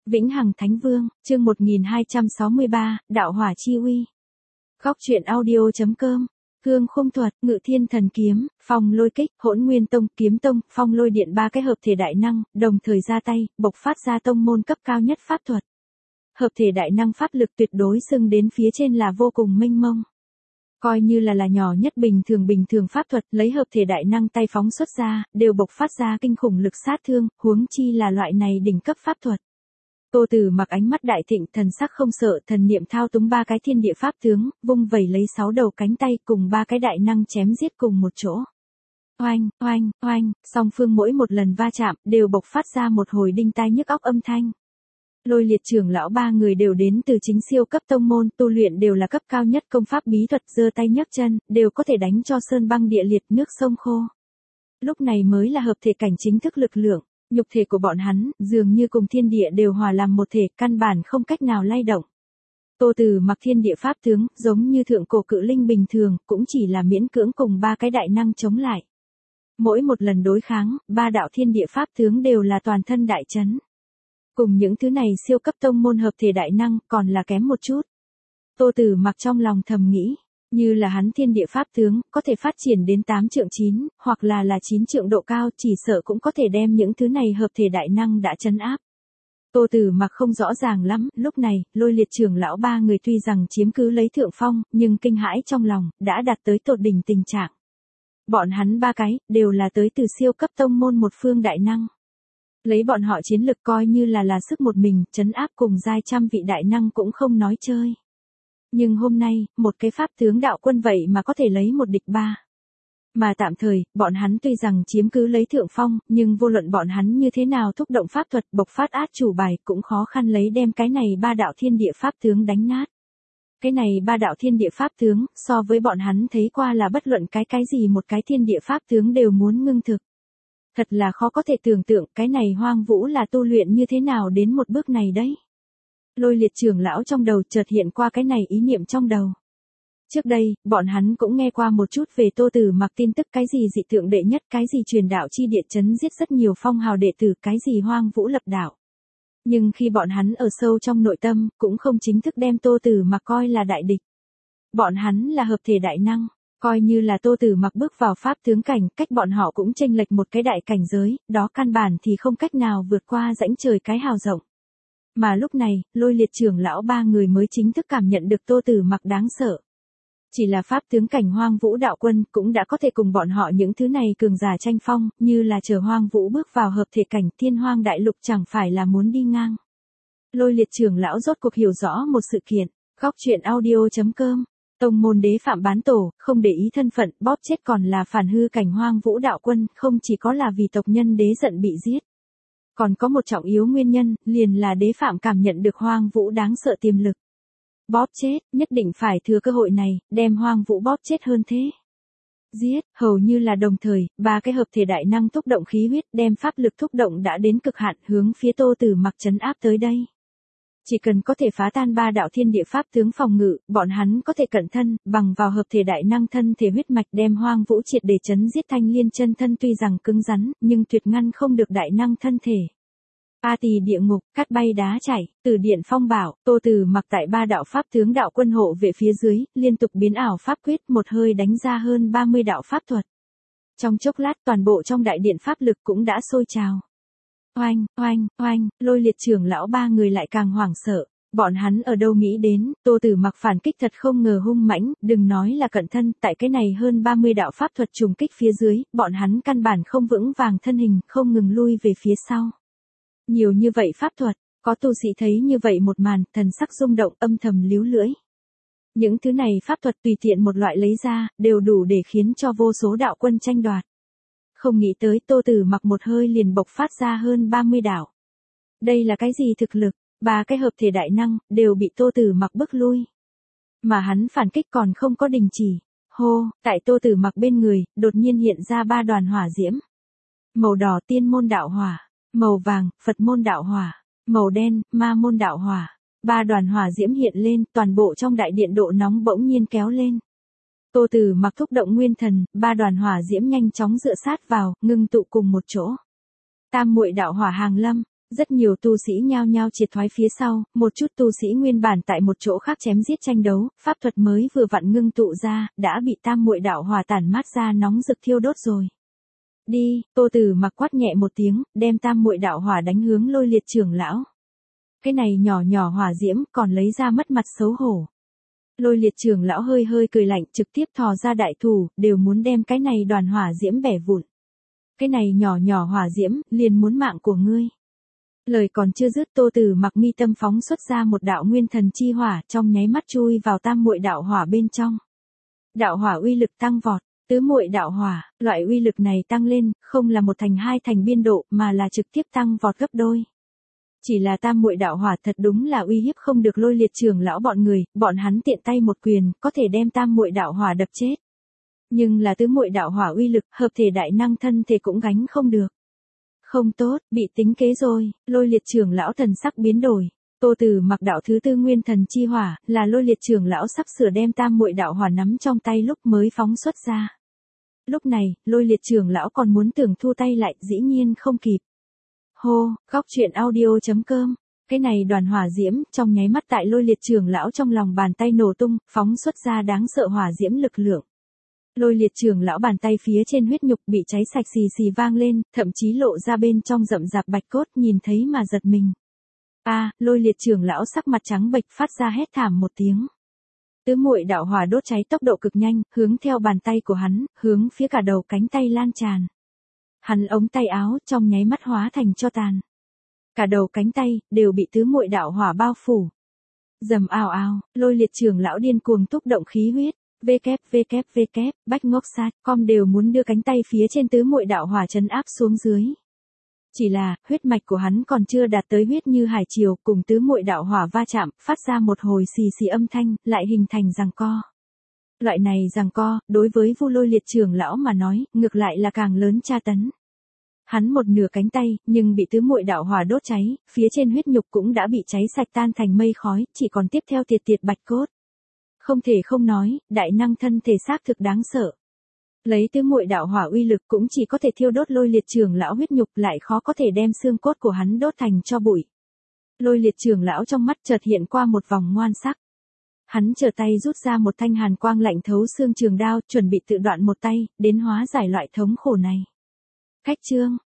Vĩnh Hằng Thánh Vương, chương 1263, Đạo Hỏa Chi Uy. Góc truyện audio.com. Cương Khung Thuật, Ngự Thiên Thần Kiếm, Phong Lôi Kích, Hỗn Nguyên Tông, Kiếm Tông, Phong Lôi Điện, ba cái hợp thể đại năng, đồng thời ra tay, bộc phát ra tông môn cấp cao nhất pháp thuật. Hợp thể đại năng pháp lực tuyệt đối xưng đến phía trên là vô cùng mênh mông. Coi như là nhỏ nhất bình thường pháp thuật, lấy hợp thể đại năng tay phóng xuất ra, đều bộc phát ra kinh khủng lực sát thương, huống chi là loại này đỉnh cấp pháp thuật. Tô Tử Mặc ánh mắt đại thịnh, thần sắc không sợ, thần niệm thao túng ba cái thiên địa pháp tướng, vung vẩy lấy 6 đầu cánh tay cùng ba cái đại năng chém giết cùng một chỗ. Oanh, oanh, oanh, song phương mỗi một lần va chạm, đều bộc phát ra một hồi đinh tai nhức óc âm thanh. Lôi Liệt trưởng lão ba người đều đến từ chính siêu cấp tông môn, tu luyện đều là cấp cao nhất công pháp bí thuật, giơ tay nhấc chân, đều có thể đánh cho sơn băng địa liệt, nước sông khô. Lúc này mới là hợp thể cảnh chính thức lực lượng. Nhục thể của bọn hắn, dường như cùng thiên địa đều hòa làm một thể, căn bản không cách nào lay động. Tô Tử Mặc thiên địa pháp tướng, giống như thượng cổ cự linh bình thường, cũng chỉ là miễn cưỡng cùng ba cái đại năng chống lại. Mỗi một lần đối kháng, ba đạo thiên địa pháp tướng đều là toàn thân đại chấn. Cùng những thứ này siêu cấp tông môn hợp thể đại năng, còn là kém một chút. Tô Tử Mặc trong lòng thầm nghĩ. Như là hắn thiên địa pháp tướng, có thể phát triển đến 8 trượng 9, hoặc là 9 trượng độ cao, chỉ sợ cũng có thể đem những thứ này hợp thể đại năng đã trấn áp. Tô Tử Mặc không rõ ràng lắm, lúc này, Lôi Liệt trưởng lão ba người tuy rằng chiếm cứ lấy thượng phong, nhưng kinh hãi trong lòng, đã đạt tới tột đỉnh tình trạng. Bọn hắn ba cái, đều là tới từ siêu cấp tông môn một phương đại năng. Lấy bọn họ chiến lực coi như là sức một mình, trấn áp cùng giai trăm vị đại năng cũng không nói chơi. Nhưng hôm nay, một cái pháp tướng đạo quân vậy mà có thể lấy một địch ba. Mà tạm thời, bọn hắn tuy rằng chiếm cứ lấy thượng phong, nhưng vô luận bọn hắn như thế nào thúc động pháp thuật bộc phát át chủ bài cũng khó khăn lấy đem cái này ba đạo thiên địa pháp tướng đánh nát. Cái này ba đạo thiên địa pháp tướng, so với bọn hắn thấy qua là bất luận cái gì một cái thiên địa pháp tướng đều muốn ngưng thực. Thật là khó có thể tưởng tượng cái này Hoang Vũ là tu luyện như thế nào đến một bước này đấy. Lôi Liệt trưởng lão trong đầu chợt hiện qua cái này ý niệm trong đầu. Trước đây, bọn hắn cũng nghe qua một chút về Tô Tử Mặc tin tức, cái gì dị tượng đệ nhất, cái gì truyền đạo chi địa chấn giết rất nhiều phong hào đệ tử, cái gì Hoang Vũ lập đạo. Nhưng khi bọn hắn ở sâu trong nội tâm, cũng không chính thức đem Tô Tử Mặc coi là đại địch. Bọn hắn là hợp thể đại năng, coi như là Tô Tử Mặc bước vào pháp tướng cảnh, cách bọn họ cũng chênh lệch một cái đại cảnh giới, đó căn bản thì không cách nào vượt qua rãnh trời cái hào rộng. Mà lúc này, Lôi Liệt trưởng lão ba người mới chính thức cảm nhận được Tô Tử Mặc đáng sợ. Chỉ là pháp tướng cảnh Hoang Vũ đạo quân cũng đã có thể cùng bọn họ những thứ này cường giả tranh phong, như là chờ Hoang Vũ bước vào hợp thể cảnh Thiên Hoang đại lục chẳng phải là muốn đi ngang. Lôi Liệt trưởng lão rốt cuộc hiểu rõ một sự kiện. Góc truyện audio.com. Tông môn đế phạm bán tổ, không để ý thân phận, bóp chết còn là phản hư cảnh Hoang Vũ đạo quân, không chỉ có là vì tộc nhân đế giận bị giết. Còn có một trọng yếu nguyên nhân, liền là đế phạm cảm nhận được Hoang Vũ đáng sợ tiềm lực. Bóp chết, nhất định phải thừa cơ hội này, đem Hoang Vũ bóp chết hơn thế. Giết, hầu như là đồng thời, ba cái hợp thể đại năng thúc động khí huyết, đem pháp lực thúc động đã đến cực hạn, hướng phía Tô Tử Mặc trấn áp tới đây. Chỉ cần có thể phá tan ba đạo thiên địa pháp tướng phòng ngự, bọn hắn có thể cận thân, bằng vào hợp thể đại năng thân thể huyết mạch đem Hoang Vũ triệt để chấn giết. Thanh Liên chân thân tuy rằng cứng rắn, nhưng tuyệt ngăn không được đại năng thân thể. A Tỳ địa ngục, cát bay đá chảy, Tử điện phong bảo, Tô Tử Mặc tại ba đạo pháp tướng đạo quân hộ về phía dưới, liên tục biến ảo pháp quyết, một hơi đánh ra hơn 30 đạo pháp thuật. Trong chốc lát toàn bộ trong đại điện pháp lực cũng đã sôi trào. Oanh, oanh, oanh, Lôi Liệt trưởng lão ba người lại càng hoảng sợ. Bọn hắn ở đâu nghĩ đến, Tô Tử Mặc phản kích thật không ngờ hung mãnh, đừng nói là cận thân, tại cái này hơn 30 đạo pháp thuật trùng kích phía dưới, bọn hắn căn bản không vững vàng thân hình, không ngừng lui về phía sau. Nhiều như vậy pháp thuật, có tu sĩ thấy như vậy một màn, thần sắc rung động, âm thầm líu lưỡi. Những thứ này pháp thuật tùy tiện một loại lấy ra, đều đủ để khiến cho vô số đạo quân tranh đoạt. Không nghĩ tới Tô Tử Mặc một hơi liền bộc phát ra hơn 30 đạo. Đây là cái gì thực lực, ba cái hợp thể đại năng, đều bị Tô Tử Mặc bức lui. Mà hắn phản kích còn không có đình chỉ. Hô, tại Tô Tử Mặc bên người, đột nhiên hiện ra ba đoàn hỏa diễm. Màu đỏ tiên môn đạo hỏa, màu vàng, Phật môn đạo hỏa, màu đen, ma môn đạo hỏa. Ba đoàn hỏa diễm hiện lên, toàn bộ trong đại điện độ nóng bỗng nhiên kéo lên. Tô Tử Mặc thúc động nguyên thần, ba đoàn hỏa diễm nhanh chóng dựa sát vào, ngưng tụ cùng một chỗ. Tam muội đạo hỏa hàng lâm, Rất nhiều tu sĩ nhao nhao triệt thoái phía sau, một chút tu sĩ nguyên bản tại một chỗ khác chém giết tranh đấu, pháp thuật mới vừa vặn ngưng tụ ra, đã bị tam muội đạo hỏa tản mát ra nóng rực thiêu đốt rồi. Đi, Tô Tử Mặc quát nhẹ một tiếng, đem tam muội đạo hỏa đánh hướng Lôi Liệt trưởng lão. Cái này nhỏ nhỏ hỏa diễm còn lấy ra mất mặt xấu hổ. Lôi Liệt trưởng lão hơi hơi cười lạnh, trực tiếp thò ra đại thủ, đều muốn đem cái này đoàn hỏa diễm bẻ vụn. Cái này nhỏ nhỏ hỏa diễm, liền muốn mạng của ngươi. Lời còn chưa dứt, Tô Tử Mặc mi tâm phóng xuất ra một đạo nguyên thần chi hỏa, trong nháy mắt chui vào tam muội đạo hỏa bên trong. Đạo hỏa uy lực tăng vọt, tứ muội đạo hỏa, loại uy lực này tăng lên, không là 1 thành 2 thành biên độ, mà là trực tiếp tăng vọt gấp đôi. Chỉ là tam muội đạo hỏa thật đúng là uy hiếp không được Lôi Liệt trưởng lão bọn người, bọn hắn tiện tay một quyền, có thể đem tam muội đạo hỏa đập chết. Nhưng là tứ muội đạo hỏa uy lực, hợp thể đại năng thân thể cũng gánh không được. Không tốt, bị tính kế rồi, Lôi Liệt trưởng lão thần sắc biến đổi. Tô Tử Mặc đạo thứ tư nguyên thần chi hỏa, là Lôi Liệt trưởng lão sắp sửa đem tam muội đạo hỏa nắm trong tay lúc mới phóng xuất ra. Lúc này, Lôi Liệt trưởng lão còn muốn tưởng thu tay lại, dĩ nhiên không kịp. Hô, góc truyện audio.com. Cái này đoàn hỏa diễm, trong nháy mắt tại Lôi Liệt trưởng lão trong lòng bàn tay nổ tung, phóng xuất ra đáng sợ hỏa diễm lực lượng. Lôi Liệt trưởng lão bàn tay phía trên huyết nhục bị cháy sạch xì xì vang lên, thậm chí lộ ra bên trong rậm rạp bạch cốt, nhìn thấy mà giật mình. Lôi Liệt trưởng lão sắc mặt trắng bệch phát ra hét thảm một tiếng. Tứ muội đạo hỏa đốt cháy tốc độ cực nhanh, hướng theo bàn tay của hắn, hướng phía cả đầu cánh tay lan tràn. Hắn ống tay áo trong nháy mắt hóa thành tro tàn. Cả đầu cánh tay đều bị tứ muội đạo hỏa bao phủ. Rầm ào ào, Lôi Liệt trưởng lão điên cuồng túc động khí huyết. Bách ngốc sát, com đều muốn đưa cánh tay phía trên tứ muội đạo hỏa trấn áp xuống dưới. Chỉ là, huyết mạch của hắn còn chưa đạt tới huyết như hải triều, cùng tứ muội đạo hỏa va chạm, phát ra một hồi xì xì âm thanh, lại hình thành giằng co. Loại này giằng co, đối với Vu Lôi Liệt trưởng lão mà nói, ngược lại là càng lớn tra tấn. Hắn một nửa cánh tay, nhưng bị tứ muội đạo hỏa đốt cháy, phía trên huyết nhục cũng đã bị cháy sạch tan thành mây khói, chỉ còn tiếp theo tiệt bạch cốt. Không thể không nói, đại năng thân thể xác thực đáng sợ. Lấy tứ muội đạo hỏa uy lực cũng chỉ có thể thiêu đốt Lôi Liệt trưởng lão huyết nhục, lại khó có thể đem xương cốt của hắn đốt thành tro bụi. Lôi Liệt trưởng lão trong mắt chợt hiện qua một vòng ngoan sắc. Hắn trở tay rút ra một thanh hàn quang lạnh thấu xương trường đao, chuẩn bị tự đoạn một tay, đến hóa giải loại thống khổ này. Khách chương